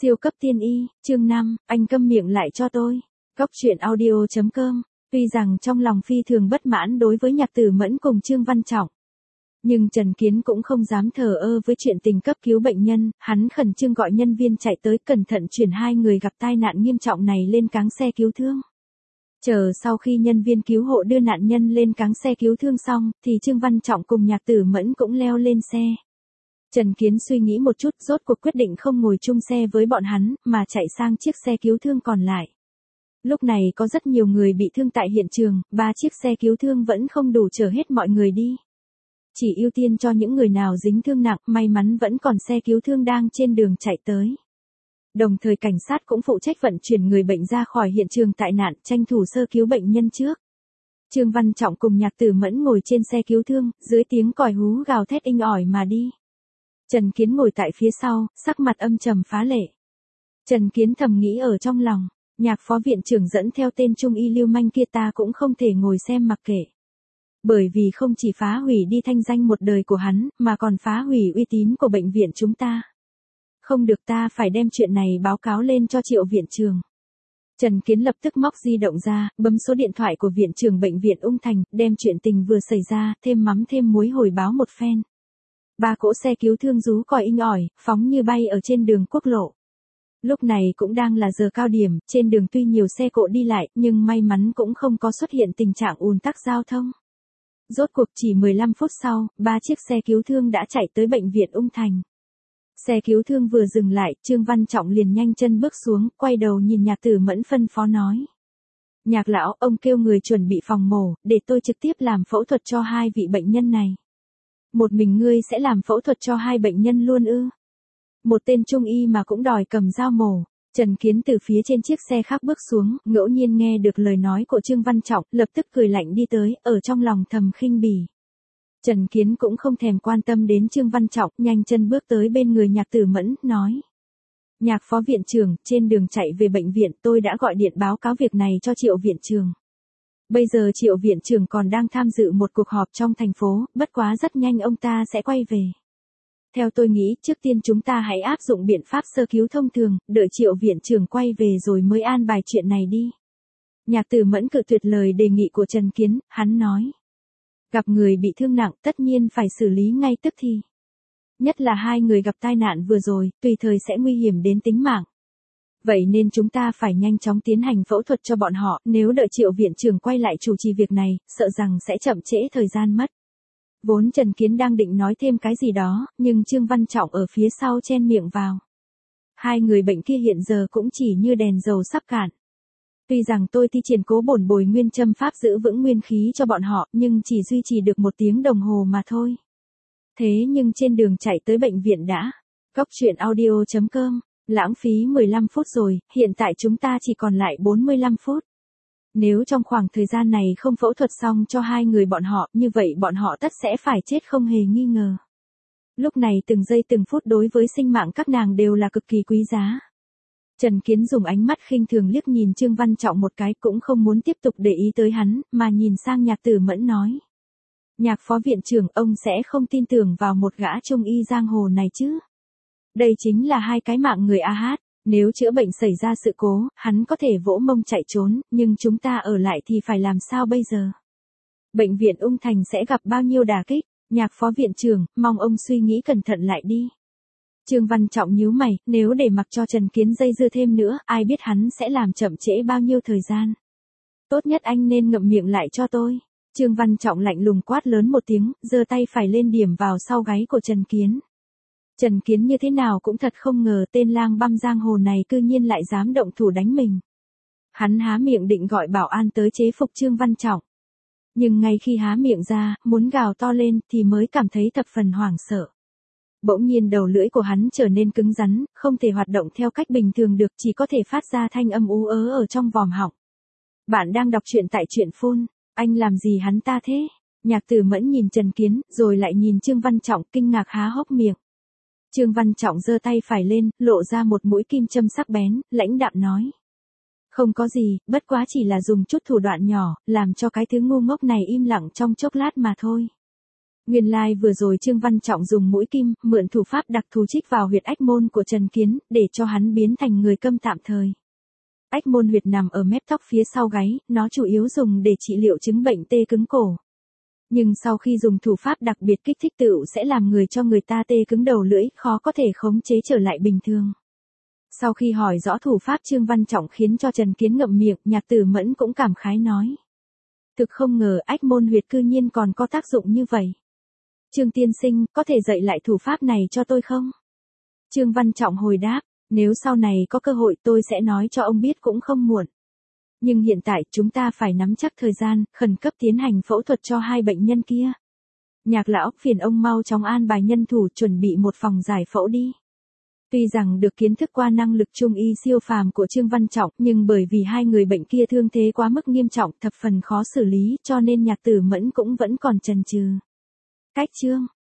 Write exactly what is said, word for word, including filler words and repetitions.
Siêu cấp tiên y, chương năm, anh câm miệng lại cho tôi. Cóc truyện audio chấm com. Tuy rằng trong lòng phi thường bất mãn đối với Nhạc Tử Mẫn cùng Trương Văn Trọng, nhưng Trần Kiến cũng không dám thờ ơ với chuyện tình cấp cứu bệnh nhân, hắn khẩn trương gọi nhân viên chạy tới cẩn thận chuyển hai người gặp tai nạn nghiêm trọng này lên cáng xe cứu thương. Chờ sau khi nhân viên cứu hộ đưa nạn nhân lên cáng xe cứu thương xong, thì Trương Văn Trọng cùng Nhạc Tử Mẫn cũng leo lên xe. Trần Kiến suy nghĩ một chút, rốt cuộc quyết định không ngồi chung xe với bọn hắn, mà chạy sang chiếc xe cứu thương còn lại. Lúc này có rất nhiều người bị thương tại hiện trường, ba chiếc xe cứu thương vẫn không đủ chở hết mọi người đi. Chỉ ưu tiên cho những người nào dính thương nặng, may mắn vẫn còn xe cứu thương đang trên đường chạy tới. Đồng thời cảnh sát cũng phụ trách vận chuyển người bệnh ra khỏi hiện trường tai nạn, tranh thủ sơ cứu bệnh nhân trước. Trương Văn Trọng cùng Nhạc Tử Mẫn ngồi trên xe cứu thương, dưới tiếng còi hú gào thét inh ỏi mà đi. Trần Kiến ngồi tại phía sau, sắc mặt âm trầm phá lệ. Trần Kiến thầm nghĩ ở trong lòng, Nhạc phó viện trưởng dẫn theo tên trung y lưu manh kia ta cũng không thể ngồi xem mặc kệ. Bởi vì không chỉ phá hủy đi thanh danh một đời của hắn, mà còn phá hủy uy tín của bệnh viện chúng ta. Không được, ta phải đem chuyện này báo cáo lên cho Triệu viện trưởng. Trần Kiến lập tức móc di động ra, bấm số điện thoại của viện trưởng bệnh viện Ung Thành, đem chuyện tình vừa xảy ra, thêm mắm thêm muối hồi báo một phen. Ba cỗ xe cứu thương rú còi inh ỏi, phóng như bay ở trên đường quốc lộ. Lúc này cũng đang là giờ cao điểm, trên đường tuy nhiều xe cộ đi lại, nhưng may mắn cũng không có xuất hiện tình trạng ùn tắc giao thông. Rốt cuộc chỉ mười lăm phút sau, ba chiếc xe cứu thương đã chạy tới bệnh viện Ung Thành. Xe cứu thương vừa dừng lại, Trương Văn Trọng liền nhanh chân bước xuống, quay đầu nhìn Nhạc Tử Mẫn phân phó nói. Nhạc lão, ông kêu người chuẩn bị phòng mổ, để tôi trực tiếp làm phẫu thuật cho hai vị bệnh nhân này. Một mình ngươi sẽ làm phẫu thuật cho hai bệnh nhân luôn ư? Một tên trung y mà cũng đòi cầm dao mổ. Trần Kiến từ phía trên chiếc xe khác bước xuống, ngẫu nhiên nghe được lời nói của Trương Văn Trọng, lập tức cười lạnh đi tới, ở trong lòng thầm khinh bỉ. Trần Kiến cũng không thèm quan tâm đến Trương Văn Trọng, nhanh chân bước tới bên người Nhạc Tử Mẫn, nói. Nhạc phó viện trưởng, trên đường chạy về bệnh viện tôi đã gọi điện báo cáo việc này cho Triệu viện trưởng. Bây giờ Triệu viện trưởng còn đang tham dự một cuộc họp trong thành phố, bất quá rất nhanh ông ta sẽ quay về. Theo tôi nghĩ, trước tiên chúng ta hãy áp dụng biện pháp sơ cứu thông thường, đợi Triệu viện trưởng quay về rồi mới an bài chuyện này đi. Nhạc Tử Mẫn cự tuyệt lời đề nghị của Trần Kiến, hắn nói. Gặp người bị thương nặng tất nhiên phải xử lý ngay tức thì. Nhất là hai người gặp tai nạn vừa rồi, tùy thời sẽ nguy hiểm đến tính mạng. Vậy nên chúng ta phải nhanh chóng tiến hành phẫu thuật cho bọn họ, nếu đợi Triệu viện trưởng quay lại chủ trì việc này, sợ rằng sẽ chậm trễ thời gian mất. Vốn Trần Kiến đang định nói thêm cái gì đó, nhưng Trương Văn Trọng ở phía sau chen miệng vào. Hai người bệnh kia hiện giờ cũng chỉ như đèn dầu sắp cạn. Tuy rằng tôi thi triển cố bổn bồi nguyên châm pháp giữ vững nguyên khí cho bọn họ, nhưng chỉ duy trì được một tiếng đồng hồ mà thôi. Thế nhưng trên đường chạy tới bệnh viện đã. Cóc truyện audio chấm com. Lãng phí mười lăm phút rồi, hiện tại chúng ta chỉ còn lại bốn mươi lăm phút. Nếu trong khoảng thời gian này không phẫu thuật xong cho hai người bọn họ, như vậy bọn họ tất sẽ phải chết không hề nghi ngờ. Lúc này từng giây từng phút đối với sinh mạng các nàng đều là cực kỳ quý giá. Trần Kiến dùng ánh mắt khinh thường liếc nhìn Trương Văn Trọng một cái, cũng không muốn tiếp tục để ý tới hắn, mà nhìn sang Nhạc Tử Mẫn nói. Nhạc phó viện trưởng, ông sẽ không tin tưởng vào một gã trung y giang hồ này chứ? Đây chính là hai cái mạng người a hát, nếu chữa bệnh xảy ra sự cố, hắn có thể vỗ mông chạy trốn, nhưng chúng ta ở lại thì phải làm sao bây giờ? Bệnh viện Ung Thành sẽ gặp bao nhiêu đả kích? Nhạc phó viện trưởng, mong ông suy nghĩ cẩn thận lại đi. Trương Văn Trọng nhíu mày, nếu để mặc cho Trần Kiến dây dưa thêm nữa, ai biết hắn sẽ làm chậm trễ bao nhiêu thời gian. Tốt nhất anh nên ngậm miệng lại cho tôi. Trương Văn Trọng lạnh lùng quát lớn một tiếng, giơ tay phải lên điểm vào sau gáy của Trần Kiến. Trần Kiến như thế nào cũng thật không ngờ tên lang băm giang hồ này cư nhiên lại dám động thủ đánh mình. Hắn há miệng định gọi bảo an tới chế phục Trương Văn Trọng. Nhưng ngay khi há miệng ra, muốn gào to lên thì mới cảm thấy thập phần hoảng sợ. Bỗng nhiên đầu lưỡi của hắn trở nên cứng rắn, không thể hoạt động theo cách bình thường được, chỉ có thể phát ra thanh âm ú ớ ở trong vòm họng. Bạn đang đọc truyện tại truyện phone, anh làm gì hắn ta thế? Nhạc Tử Mẫn nhìn Trần Kiến, rồi lại nhìn Trương Văn Trọng kinh ngạc há hốc miệng. Trương Văn Trọng giơ tay phải lên, lộ ra một mũi kim châm sắc bén, lãnh đạm nói. Không có gì, bất quá chỉ là dùng chút thủ đoạn nhỏ, làm cho cái thứ ngu ngốc này im lặng trong chốc lát mà thôi. Nguyên lai like vừa rồi Trương Văn Trọng dùng mũi kim, mượn thủ pháp đặc thù chích vào huyệt ách môn của Trần Kiến, để cho hắn biến thành người câm tạm thời. Ách môn huyệt nằm ở mép tóc phía sau gáy, nó chủ yếu dùng để trị liệu chứng bệnh tê cứng cổ. Nhưng sau khi dùng thủ pháp đặc biệt kích thích tựu sẽ làm người cho người ta tê cứng đầu lưỡi, khó có thể khống chế trở lại bình thường. Sau khi hỏi rõ thủ pháp Trương Văn Trọng khiến cho Trần Kiến ngậm miệng, Nhạc Tử Mẫn cũng cảm khái nói. Thực không ngờ ách môn huyệt cư nhiên còn có tác dụng như vậy. Trương tiên sinh, có thể dạy lại thủ pháp này cho tôi không? Trương Văn Trọng hồi đáp, nếu sau này có cơ hội tôi sẽ nói cho ông biết cũng không muộn. Nhưng hiện tại chúng ta phải nắm chắc thời gian, khẩn cấp tiến hành phẫu thuật cho hai bệnh nhân kia. Nhạc lão, phiền ông mau chóng an bài nhân thủ chuẩn bị một phòng giải phẫu đi. Tuy rằng được kiến thức qua năng lực trung y siêu phàm của Trương Văn Trọng, nhưng bởi vì hai người bệnh kia thương thế quá mức nghiêm trọng, thập phần khó xử lý, cho nên Nhạc Tử Mẫn cũng vẫn còn chần chừ. Cách Trương